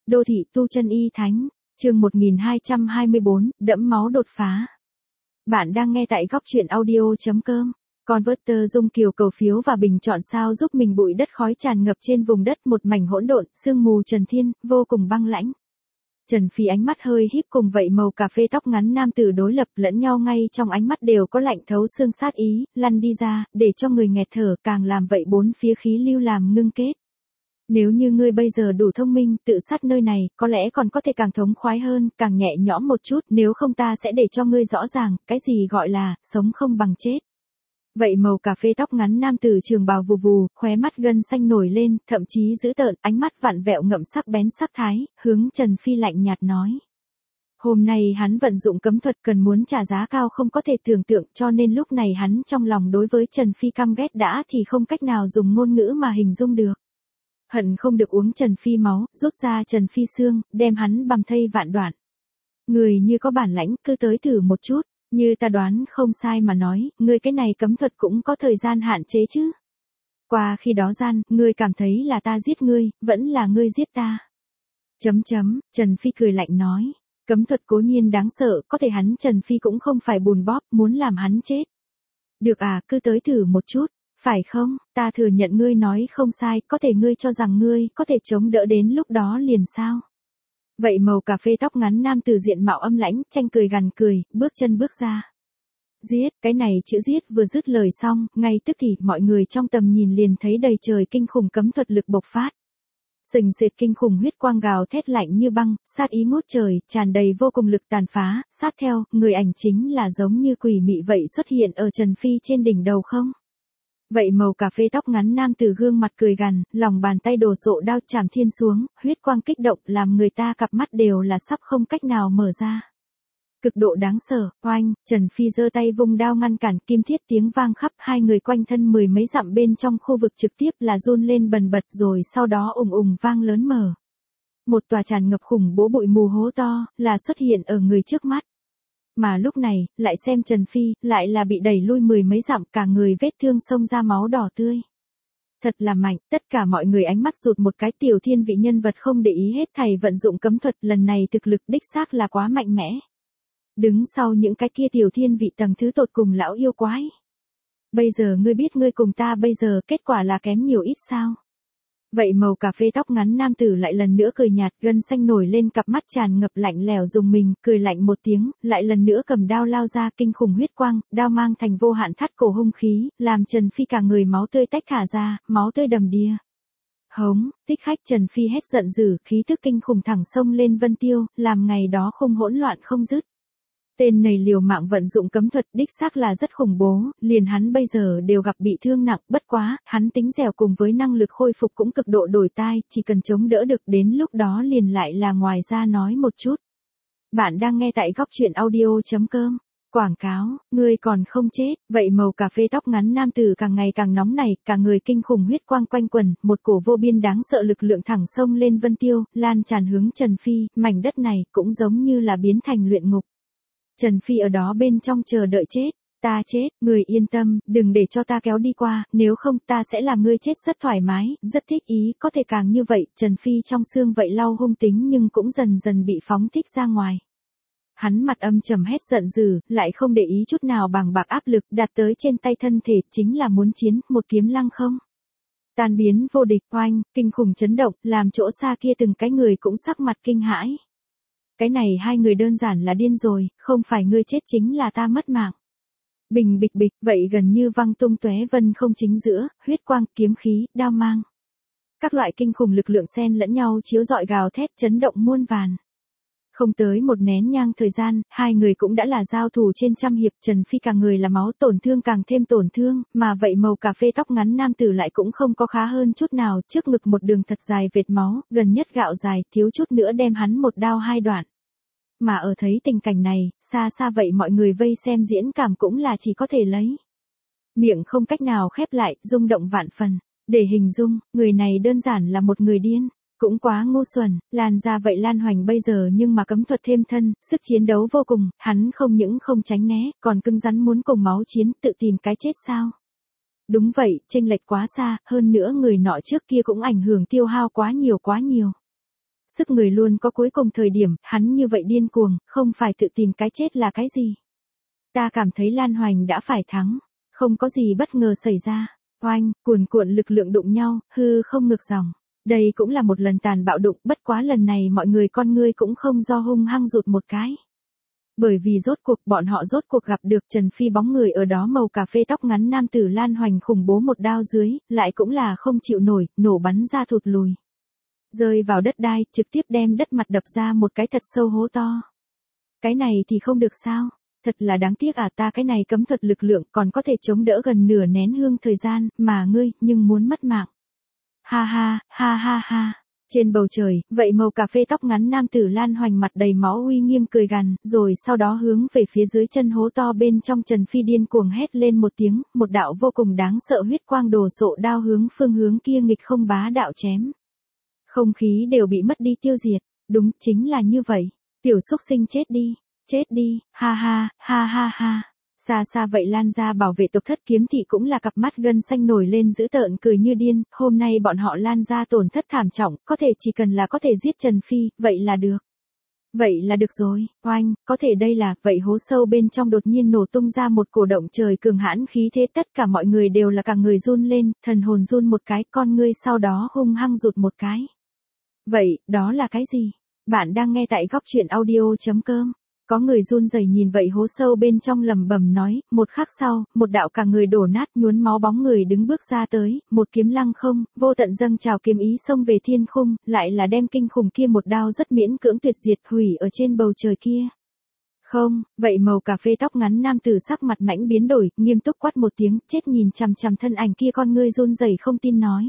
Đô thị tu chân y thánh, chương 1224, đẫm máu đột phá. Bạn đang nghe tại góc truyện audio.com. Converter Dung Kiều cầu phiếu và bình chọn sao giúp mình. Bụi đất khói tràn ngập trên vùng đất, một mảnh hỗn độn, sương mù trần thiên, vô cùng băng lãnh. Trần Phi ánh mắt hơi híp, cùng vậy màu cà phê tóc ngắn nam tử đối lập lẫn nhau, ngay trong ánh mắt đều có lạnh thấu xương sát ý, lăn đi ra, để cho người nghẹt thở, càng làm vậy bốn phía khí lưu làm ngưng kết. Nếu như ngươi bây giờ đủ thông minh, tự sát nơi này, có lẽ còn có thể càng thống khoái hơn, càng nhẹ nhõm một chút, nếu không ta sẽ để cho ngươi rõ ràng, cái gì gọi là, sống không bằng chết. Vậy màu cà phê tóc ngắn nam tử trường bào vù vù, khóe mắt gân xanh nổi lên, thậm chí dữ tợn, ánh mắt vặn vẹo ngậm sắc bén sắc thái, hướng Trần Phi lạnh nhạt nói. Hôm nay hắn vận dụng cấm thuật, cần muốn trả giá cao không có thể tưởng tượng, cho nên lúc này hắn trong lòng đối với Trần Phi căm ghét đã thì không cách nào dùng ngôn ngữ mà hình dung được. Hận không được uống Trần Phi máu, rút ra Trần Phi xương, đem hắn bằm thây vạn đoạn. Người như có bản lãnh, cứ tới thử một chút, như ta đoán không sai mà nói, ngươi cái này cấm thuật cũng có thời gian hạn chế chứ. Qua khi đó gian, ngươi cảm thấy là ta giết ngươi, vẫn là ngươi giết ta. Trần Phi cười lạnh nói, cấm thuật cố nhiên đáng sợ, có thể hắn Trần Phi cũng không phải bùn bóp, muốn làm hắn chết. Được à, cứ tới thử một chút. Phải không, ta thừa nhận ngươi nói không sai, có thể ngươi cho rằng ngươi có thể chống đỡ đến lúc đó liền sao? Vậy màu cà phê tóc ngắn nam tử diện mạo âm lãnh, tranh cười gằn cười, bước chân bước ra. Giết, cái này chữ giết vừa dứt lời xong, ngay tức thì mọi người trong tầm nhìn liền thấy đầy trời kinh khủng cấm thuật lực bộc phát. Sình sệt kinh khủng huyết quang gào thét lạnh như băng, sát ý ngút trời, tràn đầy vô cùng lực tàn phá, sát theo, người ảnh chính là giống như quỷ mị vậy xuất hiện ở Trần Phi trên đỉnh đầu không? Vậy màu cà phê tóc ngắn nam tử gương mặt cười gằn, lòng bàn tay đồ sộ đao chảm thiên xuống, huyết quang kích động làm người ta cặp mắt đều là sắp không cách nào mở ra. Cực độ đáng sợ, oanh, Trần Phi giơ tay vung đao ngăn cản, kim thiết tiếng vang khắp, hai người quanh thân mười mấy dặm bên trong khu vực trực tiếp là run lên bần bật, rồi sau đó ùng ùng vang lớn mở. Một tòa tràn ngập khủng bố bụi mù hố to, là xuất hiện ở người trước mắt. Mà lúc này, lại xem Trần Phi, lại là bị đẩy lui mười mấy dặm, cả người vết thương xông ra máu đỏ tươi. Thật là mạnh, tất cả mọi người ánh mắt rụt một cái, tiểu thiên vị nhân vật không để ý hết thảy vận dụng cấm thuật, lần này thực lực đích xác là quá mạnh mẽ. Đứng sau những cái kia tiểu thiên vị tầng thứ tột cùng lão yêu quái. Bây giờ ngươi biết ngươi cùng ta bây giờ kết quả là kém nhiều ít sao? Vậy màu cà phê tóc ngắn nam tử lại lần nữa cười nhạt, gân xanh nổi lên, cặp mắt tràn ngập lạnh lẽo dùng mình, cười lạnh một tiếng, lại lần nữa cầm đao lao ra, kinh khủng huyết quang, đao mang thành vô hạn thắt cổ hung khí, làm Trần Phi cả người máu tươi tách thả ra, máu tươi đầm đìa. Hống, thích khách Trần Phi hét giận dữ, khí tức kinh khủng thẳng xông lên vân tiêu, làm ngày đó không hỗn loạn không dứt. Tên này liều mạng vận dụng cấm thuật đích xác là rất khủng bố, liền hắn bây giờ đều gặp bị thương nặng, bất quá, hắn tính dẻo cùng với năng lực khôi phục cũng cực độ đổi tai, chỉ cần chống đỡ được đến lúc đó liền lại là ngoài ra nói một chút. Bạn đang nghe tại góc truyện audio.com. Quảng cáo, ngươi còn không chết, vậy màu cà phê tóc ngắn nam tử càng ngày càng nóng nảy, cả người kinh khủng huyết quang quanh quần, một cổ vô biên đáng sợ lực lượng thẳng xông lên vân tiêu, lan tràn hướng Trần Phi, mảnh đất này cũng giống như là biến thành luyện ngục. Trần Phi ở đó bên trong chờ đợi chết, ta chết, người yên tâm, đừng để cho ta kéo đi qua, nếu không ta sẽ làm ngươi chết rất thoải mái, rất thích ý, có thể càng như vậy, Trần Phi trong xương vậy lau hung tính nhưng cũng dần dần bị phóng thích ra ngoài. Hắn mặt âm trầm hét giận dữ, lại không để ý chút nào bằng bạc áp lực đạt tới trên tay thân thể, chính là muốn chiến, một kiếm lăng không. Tan biến vô địch, oanh, kinh khủng chấn động, làm chỗ xa kia từng cái người cũng sắc mặt kinh hãi. Cái này hai người đơn giản là điên rồi, không phải ngươi chết chính là ta mất mạng. Bình bịch bịch, vậy gần như văng tung tóe vân không chính giữa, huyết quang, kiếm khí, đao mang. Các loại kinh khủng lực lượng xen lẫn nhau chiếu rọi gào thét chấn động muôn vàn. Không tới một nén nhang thời gian, hai người cũng đã là giao thủ trên trăm hiệp, Trần Phi cả người là máu tổn thương càng thêm tổn thương, mà vậy màu cà phê tóc ngắn nam tử lại cũng không có khá hơn chút nào, trước ngực một đường thật dài vệt máu, gần nhất gạo dài, thiếu chút nữa đem hắn một đao hai đoạn. Mà ở thấy tình cảnh này, xa xa vậy mọi người vây xem diễn cảm cũng là chỉ có thể lấy miệng không cách nào khép lại, rung động vạn phần, để hình dung, người này đơn giản là một người điên. Cũng quá ngu xuẩn, lan ra vậy lan hoành bây giờ nhưng mà cấm thuật thêm thân, sức chiến đấu vô cùng, hắn không những không tránh né, còn cứng rắn muốn cùng máu chiến, tự tìm cái chết sao? Đúng vậy, chênh lệch quá xa, hơn nữa người nọ trước kia cũng ảnh hưởng tiêu hao quá nhiều. Sức người luôn có cuối cùng thời điểm, hắn như vậy điên cuồng, không phải tự tìm cái chết là cái gì. Ta cảm thấy Lan Hoành đã phải thắng, không có gì bất ngờ xảy ra. Oanh, cuồn cuộn lực lượng đụng nhau, hư không ngược dòng. Đây cũng là một lần tàn bạo đụng, bất quá lần này mọi người con ngươi cũng không do hung hăng rụt một cái. Bởi vì bọn họ rốt cuộc gặp được Trần Phi bóng người ở đó, màu cà phê tóc ngắn nam tử Lan Hoành khủng bố một đao dưới, lại cũng là không chịu nổi, nổ bắn ra thụt lùi. Rơi vào đất đai, trực tiếp đem đất mặt đập ra một cái thật sâu hố to. Cái này thì không được sao? Thật là đáng tiếc à, ta cái này cấm thuật lực lượng còn có thể chống đỡ gần nửa nén hương thời gian, mà ngươi, nhưng muốn mất mạng. Ha ha, ha ha ha. Trên bầu trời, vậy màu cà phê tóc ngắn nam tử Lan Hoành mặt đầy máu uy nghiêm cười gằn, rồi sau đó hướng về phía dưới chân hố to bên trong Trần Phi điên cuồng hét lên một tiếng, một đạo vô cùng đáng sợ huyết quang đồ sộ đao hướng phương hướng kia nghịch không bá đạo chém. Không khí đều bị mất đi tiêu diệt, đúng chính là như vậy, tiểu xúc sinh chết đi, ha ha, ha ha ha. Xa xa vậy Lan gia bảo vệ tộc Thất Kiếm thị cũng là cặp mắt gân xanh nổi lên dữ tợn cười như điên, hôm nay bọn họ Lan gia tổn thất thảm trọng, có thể chỉ cần là có thể giết Trần Phi, vậy là được. Vậy là được rồi, oanh, có thể đây là, vậy hố sâu bên trong đột nhiên nổ tung ra một cổ động trời cường hãn khí thế, tất cả mọi người đều là cả người run lên, thần hồn run một cái, con ngươi sau đó hung hăng rụt một cái. Vậy, đó là cái gì? Bạn đang nghe tại góc truyện audio.com. Có người run rẩy nhìn vậy hố sâu bên trong lẩm bẩm nói, một khắc sau, một đạo cả người đổ nát nhuốm máu bóng người đứng bước ra tới, một kiếm lăng không, vô tận dâng trào kiếm ý xông về thiên khung, lại là đem kinh khủng kia một đao rất miễn cưỡng tuyệt diệt hủy ở trên bầu trời kia. Không, vậy màu cà phê tóc ngắn nam tử sắc mặt mãnh biến đổi, nghiêm túc quát một tiếng, chết nhìn chằm chằm thân ảnh kia, con ngươi run rẩy không tin nói.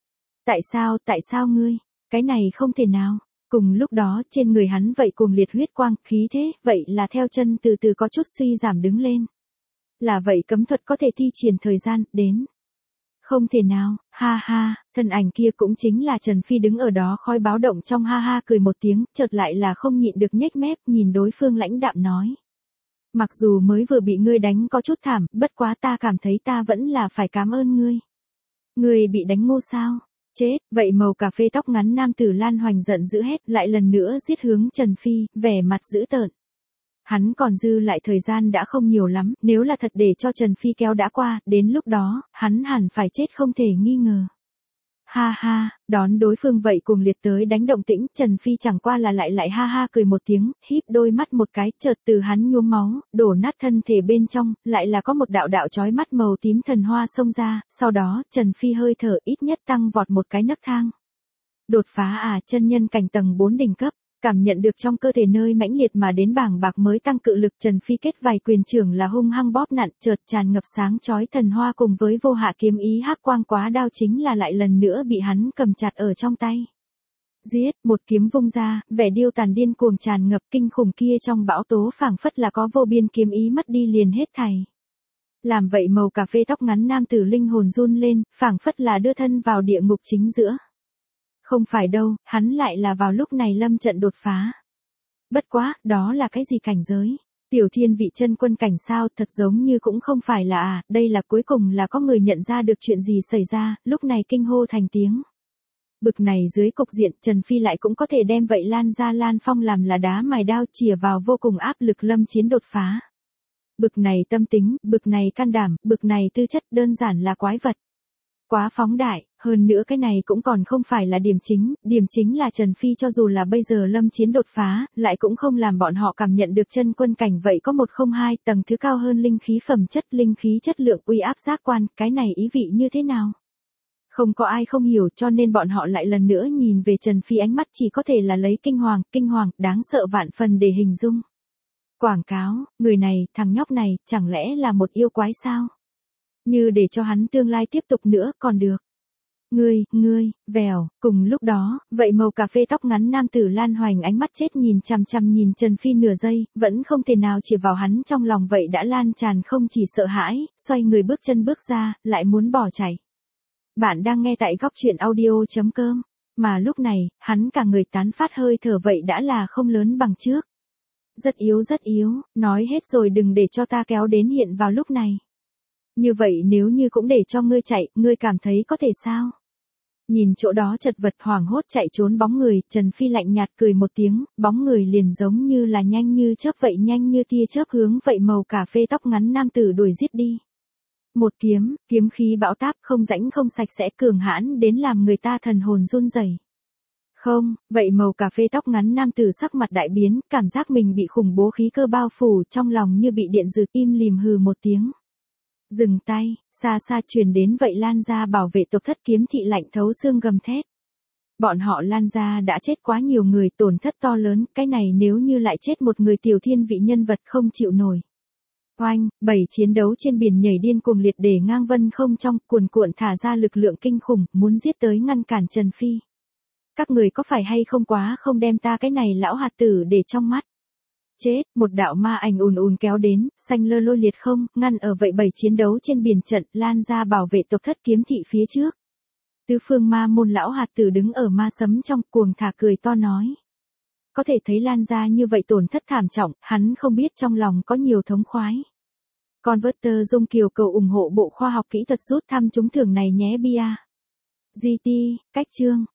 Tại sao ngươi? Cái này không thể nào. Cùng lúc đó trên người hắn vậy cuồng liệt huyết quang, khí thế, vậy là theo chân từ từ có chút suy giảm đứng lên. Là vậy cấm thuật có thể thi triển thời gian, đến. Không thể nào, ha ha, thân ảnh kia cũng chính là Trần Phi đứng ở đó khói báo động trong ha ha cười một tiếng, chợt lại là không nhịn được nhếch mép nhìn đối phương lãnh đạm nói. Mặc dù mới vừa bị ngươi đánh có chút thảm, bất quá ta cảm thấy ta vẫn là phải cảm ơn ngươi. Ngươi bị đánh ngu sao? Chết, vậy màu cà phê tóc ngắn nam tử Lan Hoành giận dữ hét lại lần nữa giết hướng Trần Phi, vẻ mặt dữ tợn. Hắn còn dư lại thời gian đã không nhiều lắm, nếu là thật để cho Trần Phi kéo đã qua, đến lúc đó, hắn hẳn phải chết không thể nghi ngờ. Ha ha, đón đối phương vậy cùng liệt tới đánh động tĩnh, Trần Phi chẳng qua là lại ha ha cười một tiếng, híp đôi mắt một cái, chợt từ hắn nhuốm máu, đổ nát thân thể bên trong, lại là có một đạo đạo chói mắt màu tím thần hoa xông ra, sau đó, Trần Phi hơi thở ít nhất tăng vọt một cái nấc thang. Đột phá à, chân nhân cảnh tầng 4 đỉnh cấp. Cảm nhận được trong cơ thể nơi mãnh liệt mà đến bảng bạc mới tăng cự lực, Trần Phi kết vài quyền trưởng là hung hăng bóp nặn, chợt tràn ngập sáng chói thần hoa cùng với vô hạ kiếm ý hắc quang quá đao chính là lại lần nữa bị hắn cầm chặt ở trong tay. Giết, một kiếm vung ra, vẻ điêu tàn điên cuồng tràn ngập kinh khủng kia trong bão tố phảng phất là có vô biên kiếm ý mất đi liền hết thảy. Làm vậy màu cà phê tóc ngắn nam tử linh hồn run lên, phảng phất là đưa thân vào địa ngục chính giữa. Không phải đâu, hắn lại là vào lúc này lâm trận đột phá. Bất quá, đó là cái gì cảnh giới? Tiểu thiên vị chân quân cảnh sao, thật giống như cũng không phải là đây là cuối cùng là có người nhận ra được chuyện gì xảy ra, lúc này kinh hô thành tiếng. Bực này dưới cục diện, Trần Phi lại cũng có thể đem vậy Lan ra Lan Phong làm là đá mài đao chìa vào vô cùng áp lực lâm chiến đột phá. Bực này tâm tính, bực này can đảm, bực này tư chất đơn giản là quái vật. Quá phóng đại, hơn nữa cái này cũng còn không phải là điểm chính là Trần Phi cho dù là bây giờ lâm chiến đột phá, lại cũng không làm bọn họ cảm nhận được chân quân cảnh vậy có 102 tầng thứ cao hơn linh khí phẩm chất, linh khí chất lượng uy áp giác quan, cái này ý vị như thế nào? Không có ai không hiểu cho nên bọn họ lại lần nữa nhìn về Trần Phi ánh mắt chỉ có thể là lấy kinh hoàng, đáng sợ vạn phần để hình dung. Quảng cáo, người này, thằng nhóc này, chẳng lẽ là một yêu quái sao? Như để cho hắn tương lai tiếp tục nữa còn được. Ngươi, vèo, cùng lúc đó, vậy màu cà phê tóc ngắn nam tử Lan Hoành ánh mắt chết nhìn chằm chằm nhìn Trần Phi nửa giây, vẫn không thể nào chỉ vào hắn trong lòng vậy đã lan tràn không chỉ sợ hãi, xoay người bước chân bước ra, lại muốn bỏ chạy. Bạn đang nghe tại góc truyện audio.com, mà lúc này, hắn cả người tán phát hơi thở vậy đã là không lớn bằng trước. Rất yếu, nói hết rồi đừng để cho ta kéo đến hiện vào lúc này. Như vậy nếu như cũng để cho ngươi chạy, ngươi cảm thấy có thể sao? Nhìn chỗ đó chật vật hoảng hốt chạy trốn bóng người, Trần Phi lạnh nhạt cười một tiếng, bóng người liền giống như là nhanh như chớp vậy, nhanh như tia chớp hướng vậy màu cà phê tóc ngắn nam tử đuổi giết đi. Một kiếm, kiếm khí bão táp, không rãnh không sạch sẽ, cường hãn đến làm người ta thần hồn run rẩy. Không, vậy màu cà phê tóc ngắn nam tử sắc mặt đại biến, cảm giác mình bị khủng bố khí cơ bao phủ, trong lòng như bị điện giật, im lìm hừ một tiếng. Dừng tay, xa xa truyền đến vậy Lan gia bảo vệ tộc Thất Kiếm thị lạnh thấu xương gầm thét. Bọn họ Lan gia đã chết quá nhiều người, tổn thất to lớn, cái này nếu như lại chết một người tiểu thiên vị nhân vật không chịu nổi. Oanh, 7 chiến đấu trên biển nhảy điên cuồng liệt để ngang vân không trong, cuồn cuộn thả ra lực lượng kinh khủng, muốn giết tới ngăn cản Trần Phi. Các người có phải hay không quá không đem ta cái này lão hạt tử để trong mắt. Chết, một đạo ma ảnh ùn ùn kéo đến, xanh lơ lôi liệt không, ngăn ở vậy 7 chiến đấu trên biển trận, Lan gia bảo vệ tộc Thất Kiếm thị phía trước. Tứ phương ma môn lão hạt tử đứng ở ma sấm trong, cuồng thả cười to nói. Có thể thấy Lan gia như vậy tổn thất thảm trọng, hắn không biết trong lòng có nhiều thống khoái. Converter Dung Kiều cầu ủng hộ Bộ Khoa học Kỹ thuật rút thăm trúng thưởng này nhé bia. GT, cách chương.